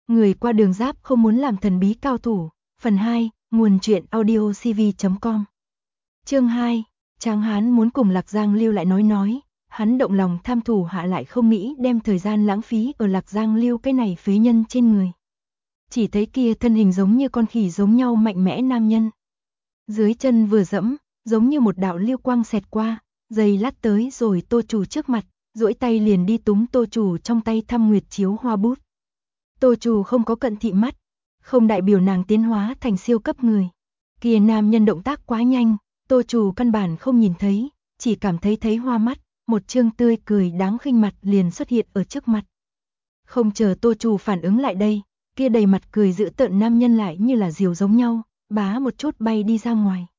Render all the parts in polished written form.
Người qua đường giáp không muốn làm thần bí cao thủ. Phần 2, nguồn truyện audio cv.com. Chương 2, Tráng Hán muốn cùng Lạc Giang Lưu lại nói, hắn động lòng tham thủ hạ lại không nghĩ đem thời gian lãng phí ở Lạc Giang Lưu cái này phế nhân trên người. Chỉ thấy kia thân hình giống như con khỉ giống nhau mạnh mẽ nam nhân. Dưới chân vừa dẫm, giống như một đạo lưu quang xẹt qua, giây lát tới rồi Tô Chủ trước mặt, duỗi tay liền đi túm Tô Chủ trong tay thăm nguyệt chiếu hoa bút. Tô Chủ không có cận thị mắt, không đại biểu nàng tiến hóa thành siêu cấp người. Kia nam nhân động tác quá nhanh, Tô Chủ căn bản không nhìn thấy, chỉ cảm thấy hoa mắt, một trương tươi cười đáng khinh mặt liền xuất hiện ở trước mặt. Không chờ Tô Chủ phản ứng lại đây, kia đầy mặt cười dữ tợn nam nhân lại như là diều giống nhau, bá một chút bay đi ra ngoài.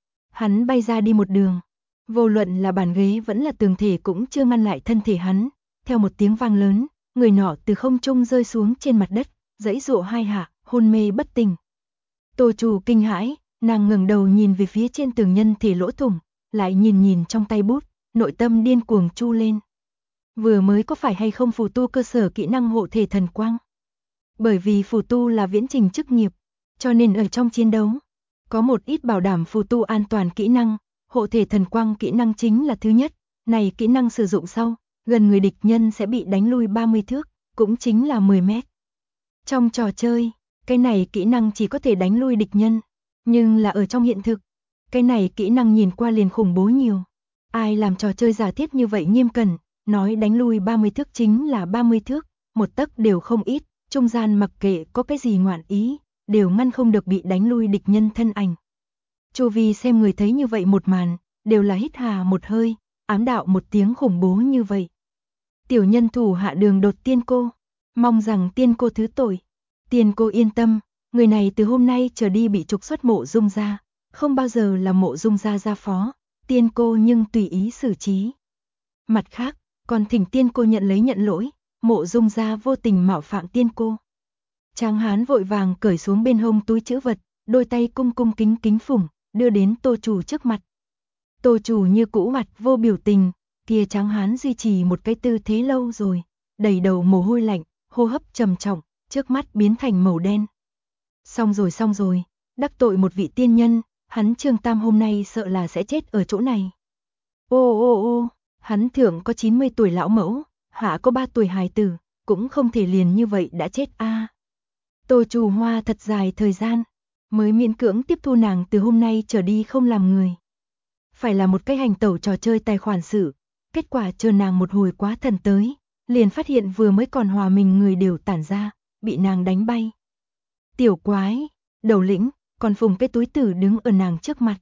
Hắn bay ra đi một đường, vô luận là bàn ghế vẫn là tường thể cũng chưa ngăn lại thân thể hắn, theo một tiếng vang lớn, người nọ từ không trung rơi xuống trên mặt đất, giãy giụa hai hạ, hôn mê bất tỉnh. Tô Chủ kinh hãi, nàng ngẩng đầu nhìn về phía trên tường nhân thể lỗ thủng, lại nhìn trong tay bút, nội tâm điên cuồng chu lên. Vừa mới có phải hay không phù tu cơ sở kỹ năng hộ thể thần quang? Bởi vì phù tu là viễn trình chức nghiệp, cho nên ở trong chiến đấu, có một ít bảo đảm phù tu an toàn kỹ năng, hộ thể thần quang kỹ năng chính là thứ nhất, này kỹ năng sử dụng sau, gần người địch nhân sẽ bị đánh lui 30 thước, cũng chính là 10 mét. Trong trò chơi, cái này kỹ năng chỉ có thể đánh lui địch nhân, nhưng là ở trong hiện thực, cái này kỹ năng nhìn qua liền khủng bố nhiều. Ai làm trò chơi giả thiết như vậy nghiêm cẩn, nói đánh lui 30 thước chính là 30 thước, một tấc đều không ít, trung gian mặc kệ có cái gì ngoạn ý, đều ngăn không được bị đánh lui địch nhân thân ảnh. Chu vi xem người thấy như vậy một màn, đều là hít hà một hơi, ám đạo một tiếng khủng bố như vậy. Tiểu nhân thủ hạ đường đột tiên cô, mong rằng tiên cô thứ tội. Tiên cô yên tâm, người này từ hôm nay trở đi bị trục xuất Mộ Dung gia, không bao giờ là Mộ Dung gia gia phó, tiên cô nhưng tùy ý xử trí. Mặt khác, còn thỉnh tiên cô nhận lỗi, Mộ Dung gia vô tình mạo phạm tiên cô. Tráng hán vội vàng cởi xuống bên hông túi trữ vật, đôi tay cung kính phủng, đưa đến Tô Chủ trước mặt. Tô Chủ như cũ mặt vô biểu tình, kia tráng hán duy trì một cái tư thế lâu rồi, đầy đầu mồ hôi lạnh, hô hấp trầm trọng, trước mắt biến thành màu đen. Xong rồi, đắc tội một vị tiên nhân, hắn Trương Tam hôm nay sợ là sẽ chết ở chỗ này. Ô, hắn thượng có 90 tuổi lão mẫu, hạ có 3 tuổi hài tử, cũng không thể liền như vậy đã chết a. Tô Chủ hoa thật dài thời gian, mới miễn cưỡng tiếp thu nàng từ hôm nay trở đi không làm người. Phải là một cái hành tẩu trò chơi tài khoản sự, kết quả chờ nàng một hồi quá thần tới, liền phát hiện vừa mới còn hòa mình người đều tản ra, bị nàng đánh bay. Tiểu quái, đầu lĩnh, còn phùng cái túi tử đứng ở nàng trước mặt.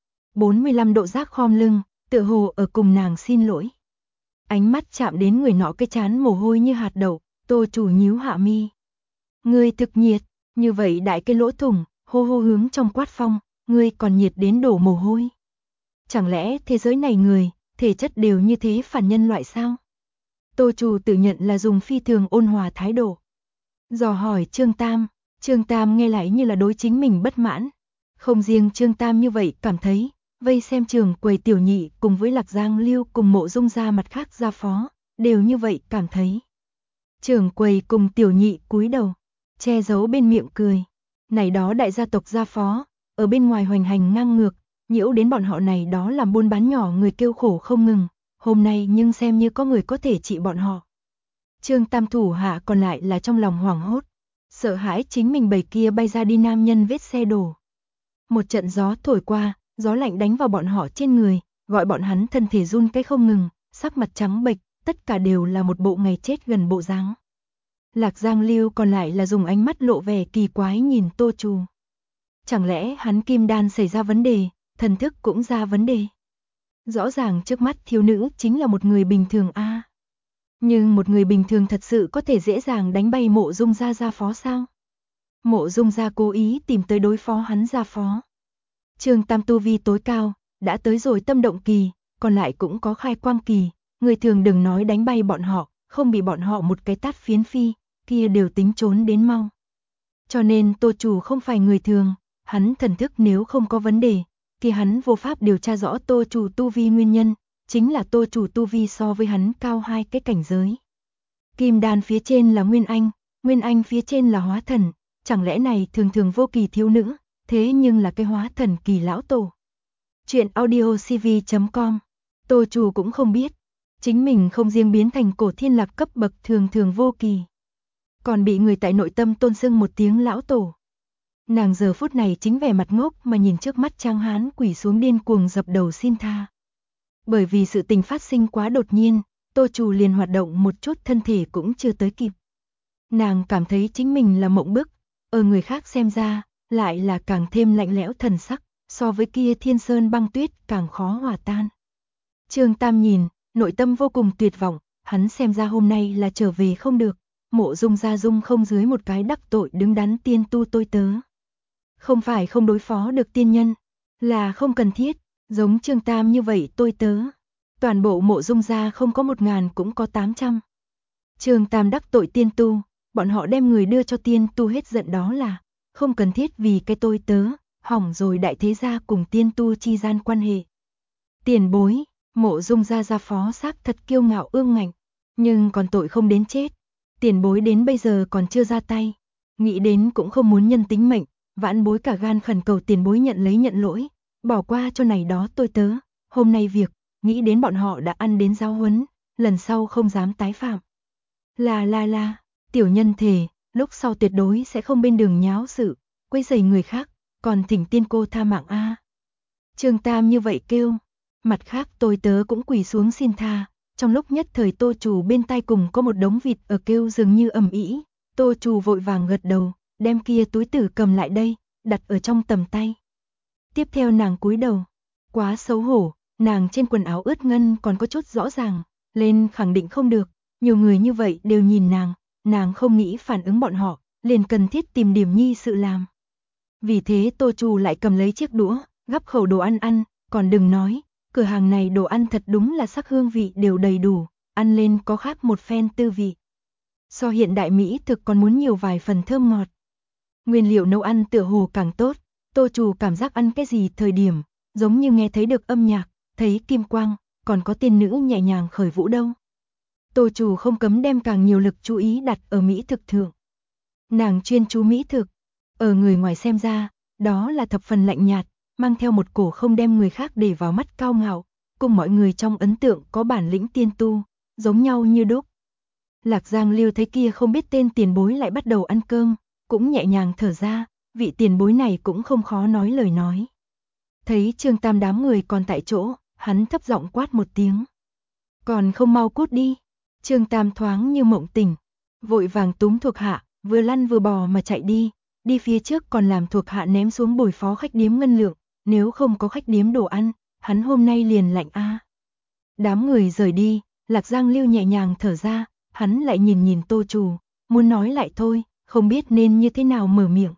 45 độ giác khom lưng, tựa hồ ở cùng nàng xin lỗi. Ánh mắt chạm đến người nọ cái trán mồ hôi như hạt đậu, Tô Chủ nhíu hạ mi. Ngươi thực nhiệt, như vậy đại cái lỗ thủng, hô hướng trong quát phong, ngươi còn nhiệt đến đổ mồ hôi. Chẳng lẽ thế giới này người, thể chất đều như thế phản nhân loại sao? Tô Chủ tự nhận là dùng phi thường ôn hòa thái độ. Dò hỏi Trương Tam nghe lại như là đối chính mình bất mãn. Không riêng Trương Tam như vậy cảm thấy, vây xem trường quầy tiểu nhị cùng với Lạc Giang Lưu cùng Mộ Dung gia mặt khác gia phó, đều như vậy cảm thấy. Trưởng quầy cùng tiểu nhị cúi đầu, che giấu bên miệng cười. Này đó đại gia tộc gia phó, ở bên ngoài hoành hành ngang ngược, nhiễu đến bọn họ này đó làm buôn bán nhỏ người kêu khổ không ngừng, hôm nay nhưng xem như có người có thể trị bọn họ. Trương Tam thủ hạ còn lại là trong lòng hoảng hốt, sợ hãi chính mình bầy kia bay ra đi nam nhân vết xe đổ. Một trận gió thổi qua, gió lạnh đánh vào bọn họ trên người, gọi bọn hắn thân thể run cái không ngừng, sắc mặt trắng bệch, tất cả đều là một bộ ngày chết gần bộ dáng. Lạc Giang Lưu còn lại là dùng ánh mắt lộ vẻ kỳ quái nhìn Tô Chủ. Chẳng lẽ hắn kim đan xảy ra vấn đề, thần thức cũng ra vấn đề? Rõ ràng trước mắt thiếu nữ chính là một người bình thường a. Nhưng một người bình thường thật sự có thể dễ dàng đánh bay Mộ Dung gia gia phó sao? Mộ Dung gia cố ý tìm tới đối phó hắn gia phó. Trương Tam tu vi tối cao, đã tới rồi tâm động kỳ, còn lại cũng có khai quang kỳ, người thường đừng nói đánh bay bọn họ, không bị bọn họ một cái tát phiến phi, kia đều tính trốn đến mau. Cho nên Tô Chủ không phải người thường, hắn thần thức nếu không có vấn đề, kia hắn vô pháp điều tra rõ Tô Chủ tu vi nguyên nhân, chính là Tô Chủ tu vi so với hắn cao 2 cái cảnh giới. Kim đan phía trên là Nguyên Anh, Nguyên Anh phía trên là hóa thần, chẳng lẽ này thường thường vô kỳ thiếu nữ, thế nhưng là cái hóa thần kỳ lão tổ. Chuyện audio cv.com. Tô Trù cũng không biết, chính mình không riêng biến thành cổ thiên lạc cấp bậc thường thường vô kỳ, còn bị người tại nội tâm tôn xưng một tiếng lão tổ. Nàng giờ phút này chính vẻ mặt ngốc mà nhìn trước mắt tráng hán quỳ xuống điên cuồng dập đầu xin tha. Bởi vì sự tình phát sinh quá đột nhiên, Tô Trù liền hoạt động một chút thân thể cũng chưa tới kịp. Nàng cảm thấy chính mình là mộng bức, ở người khác xem ra, lại là càng thêm lạnh lẽo thần sắc, so với kia thiên sơn băng tuyết càng khó hòa tan. Trương Tam nhìn, nội tâm vô cùng tuyệt vọng, hắn xem ra hôm nay là trở về không được, Mộ Dung gia dung không dưới một cái đắc tội đứng đắn tiên tu tôi tớ. Không phải không đối phó được tiên nhân, là không cần thiết, giống Trương Tam như vậy tôi tớ. Toàn bộ Mộ Dung gia không có 1000 cũng có 800. Trương Tam đắc tội tiên tu, bọn họ đem người đưa cho tiên tu hết giận đó là không cần thiết vì cái tôi tớ, hỏng rồi đại thế gia cùng tiên tu chi gian quan hệ. Tiền bối, Mộ Dung gia gia phó xác thật kiêu ngạo ương ngạnh, nhưng còn tội không đến chết. Tiền bối đến bây giờ còn chưa ra tay, nghĩ đến cũng không muốn nhân tính mệnh, vãn bối cả gan khẩn cầu tiền bối nhận lỗi, bỏ qua cho này đó tôi tớ, hôm nay việc, nghĩ đến bọn họ đã ăn đến giáo huấn, lần sau không dám tái phạm. La, tiểu nhân thề, lúc sau tuyệt đối sẽ không bên đường nháo sự, quấy rầy người khác, còn thỉnh tiên cô tha mạng a. Trương Tam như vậy kêu, mặt khác tôi tớ cũng quỳ xuống xin tha, trong lúc nhất thời Tô Trù bên tai cùng có một đống vịt ở kêu dường như ầm ĩ, Tô Trù vội vàng gật đầu, đem kia túi tử cầm lại đây, đặt ở trong tầm tay. Tiếp theo nàng cúi đầu, quá xấu hổ, nàng trên quần áo ướt ngân còn có chút rõ ràng, lên khẳng định không được, nhiều người như vậy đều nhìn nàng không nghĩ phản ứng bọn họ, liền cần thiết tìm điểm nhi sự làm. Vì thế Tô Trù lại cầm lấy chiếc đũa, gắp khẩu đồ ăn, còn đừng nói, cửa hàng này đồ ăn thật đúng là sắc hương vị đều đầy đủ, ăn lên có khác một phen tư vị. So hiện đại Mỹ thực còn muốn nhiều vài phần thơm ngọt. Nguyên liệu nấu ăn tựa hồ càng tốt, Tô Trù cảm giác ăn cái gì thời điểm, giống như nghe thấy được âm nhạc, thấy kim quang, còn có tiên nữ nhẹ nhàng khởi vũ đâu. Tô Trù không cấm đem càng nhiều lực chú ý đặt ở mỹ thực thượng. Nàng chuyên chú mỹ thực, ở người ngoài xem ra, đó là thập phần lạnh nhạt, mang theo một cổ không đem người khác để vào mắt cao ngạo, cùng mọi người trong ấn tượng có bản lĩnh tiên tu, giống nhau như đúc. Lạc Giang Lưu thấy kia không biết tên tiền bối lại bắt đầu ăn cơm, cũng nhẹ nhàng thở ra, vị tiền bối này cũng không khó nói lời nói. Thấy Trương Tam đám người còn tại chỗ, hắn thấp giọng quát một tiếng. Còn không mau cút đi. Trương Tam thoáng như mộng tỉnh, vội vàng túm thuộc hạ, vừa lăn vừa bò mà chạy đi phía trước còn làm thuộc hạ ném xuống bồi phó khách điếm ngân lượng, nếu không có khách điếm đồ ăn, hắn hôm nay liền lạnh a. Đám người rời đi, Lạc Giang Lưu nhẹ nhàng thở ra, hắn lại nhìn Tô Trù, muốn nói lại thôi, không biết nên như thế nào mở miệng.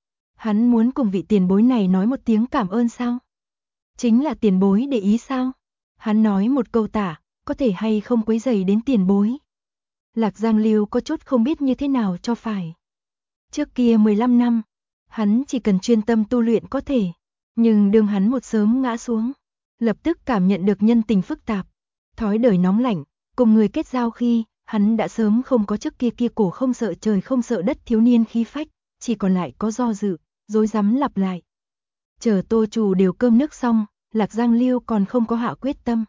Hắn muốn cùng vị tiền bối này nói một tiếng cảm ơn sao? Chính là tiền bối để ý sao? Hắn nói một câu tả, có thể hay không quấy rầy đến tiền bối. Lạc Giang Lưu có chút không biết như thế nào cho phải. Trước kia 15 năm, hắn chỉ cần chuyên tâm tu luyện có thể, nhưng đương hắn một sớm ngã xuống, lập tức cảm nhận được nhân tình phức tạp, thói đời nóng lạnh, cùng người kết giao khi, hắn đã sớm không có trước kia cổ không sợ trời không sợ đất thiếu niên khí phách, chỉ còn lại có do dự, rối rắm lặp lại. Chờ Tô Trù đều cơm nước xong, Lạc Giang Lưu còn không có hạ quyết tâm.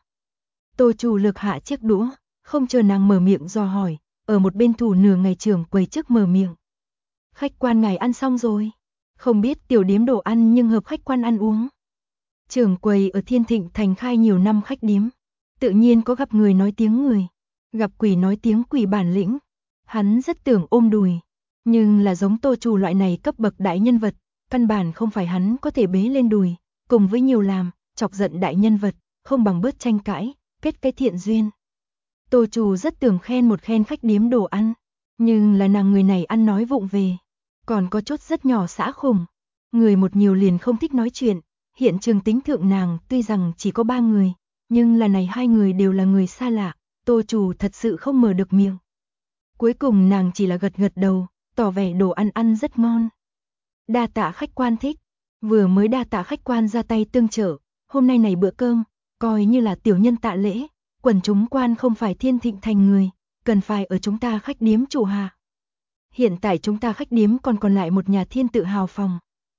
Tô Trù lược hạ chiếc đũa, không chờ nàng mở miệng dò hỏi, ở một bên thủ nửa ngày trưởng quầy trước mở miệng. Khách quan ngài ăn xong rồi, không biết tiểu điếm đồ ăn nhưng hợp khách quan ăn uống. Trưởng quầy ở Thiên Thịnh Thành khai nhiều năm khách điếm, tự nhiên có gặp người nói tiếng người, gặp quỷ nói tiếng quỷ bản lĩnh. Hắn rất tưởng ôm đùi, nhưng là giống Tô Trù loại này cấp bậc đại nhân vật, căn bản không phải hắn có thể bế lên đùi, cùng với nhiều làm, chọc giận đại nhân vật, không bằng bớt tranh cãi, kết cái thiện duyên. Tô Trù rất tưởng khen một khen khách điếm đồ ăn, nhưng là nàng người này ăn nói vụng về, còn có chút rất nhỏ xã khủng, người một nhiều liền không thích nói chuyện, hiện trường tính thượng nàng tuy rằng chỉ có 3 người, nhưng là này 2 người đều là người xa lạ, Tô Trù thật sự không mở được miệng. Cuối cùng nàng chỉ là gật gật đầu, tỏ vẻ đồ ăn ăn rất ngon. Đa tạ khách quan thích, vừa mới đa tạ khách quan ra tay tương trợ, hôm nay này bữa cơm, coi như là tiểu nhân tạ lễ, quần chúng quan không phải Thiên Thịnh Thành người, cần phải ở chúng ta khách điếm chủ hạ. Hiện tại chúng ta khách điếm còn lại một nhà thiên tự hào phòng.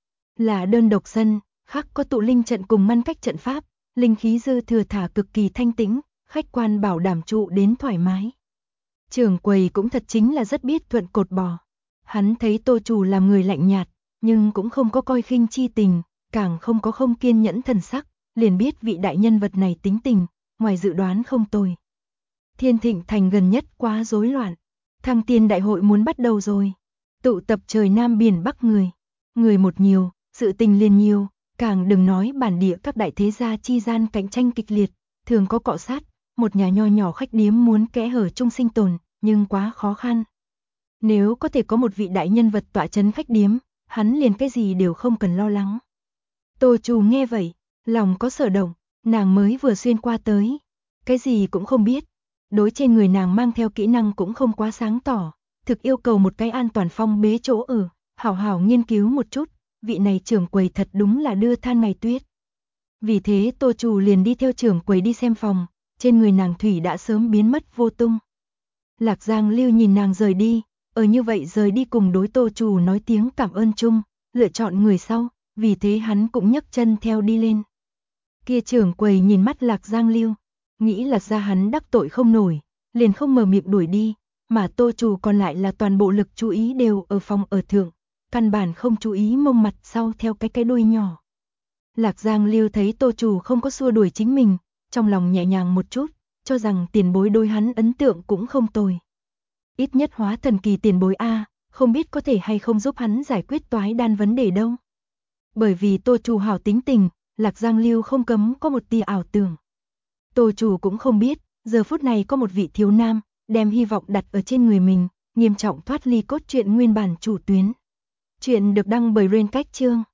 Là đơn độc sân, khác có tụ linh trận cùng ngăn cách trận pháp, linh khí dư thừa thả cực kỳ thanh tĩnh, khách quan bảo đảm trụ đến thoải mái. Trưởng quầy cũng thật chính là rất biết thuận cột bò. Hắn thấy Tô chủ làm người lạnh nhạt, nhưng cũng không có coi khinh chi tình, càng không có không kiên nhẫn thần sắc, liền biết vị đại nhân vật này tính tình, ngoài dự đoán không tồi. Thiên Thịnh Thành gần nhất quá rối loạn, Thăng Tiên đại hội muốn bắt đầu rồi. Tụ tập trời Nam biển Bắc người một nhiều, sự tình liền nhiều, càng đừng nói bản địa các đại thế gia chi gian cạnh tranh kịch liệt, thường có cọ sát, một nhà nho nhỏ khách điếm muốn kẽ hở chung sinh tồn, nhưng quá khó khăn. Nếu có thể có một vị đại nhân vật tọa chấn khách điếm, hắn liền cái gì đều không cần lo lắng. Tô Trù nghe vậy, lòng có sở động, nàng mới vừa xuyên qua tới, cái gì cũng không biết, đối trên người nàng mang theo kỹ năng cũng không quá sáng tỏ, thực yêu cầu một cái an toàn phong bế chỗ ở, hảo hảo nghiên cứu một chút, vị này trưởng quầy thật đúng là đưa than ngày tuyết. Vì thế Tô Trù liền đi theo trưởng quầy đi xem phòng, trên người nàng thủy đã sớm biến mất vô tung. Lạc Giang Lưu nhìn nàng rời đi, như vậy rời đi cùng đối Tô Trù nói tiếng cảm ơn chung, lựa chọn người sau, vì thế hắn cũng nhấc chân theo đi lên. Kia trưởng quầy nhìn mắt Lạc Giang Lưu, nghĩ là ra hắn đắc tội không nổi, liền không mở miệng đuổi đi, mà Tô Trù còn lại là toàn bộ lực chú ý đều ở phòng ở thượng, căn bản không chú ý mông mặt sau theo cái đuôi nhỏ. Lạc Giang Lưu thấy Tô Trù không có xua đuổi chính mình, trong lòng nhẹ nhàng một chút, cho rằng tiền bối đối hắn ấn tượng cũng không tồi. Ít nhất hóa thần kỳ tiền bối A, không biết có thể hay không giúp hắn giải quyết toái đan vấn đề đâu. Bởi vì Tô Trù hảo tính tình, Lạc Giang Lưu không cấm có một tia ảo tưởng. Tô Trù cũng không biết, giờ phút này có một vị thiếu nam, đem hy vọng đặt ở trên người mình, nghiêm trọng thoát ly cốt truyện nguyên bản chủ tuyến. Chuyện được đăng bởi Rain Cách Chương.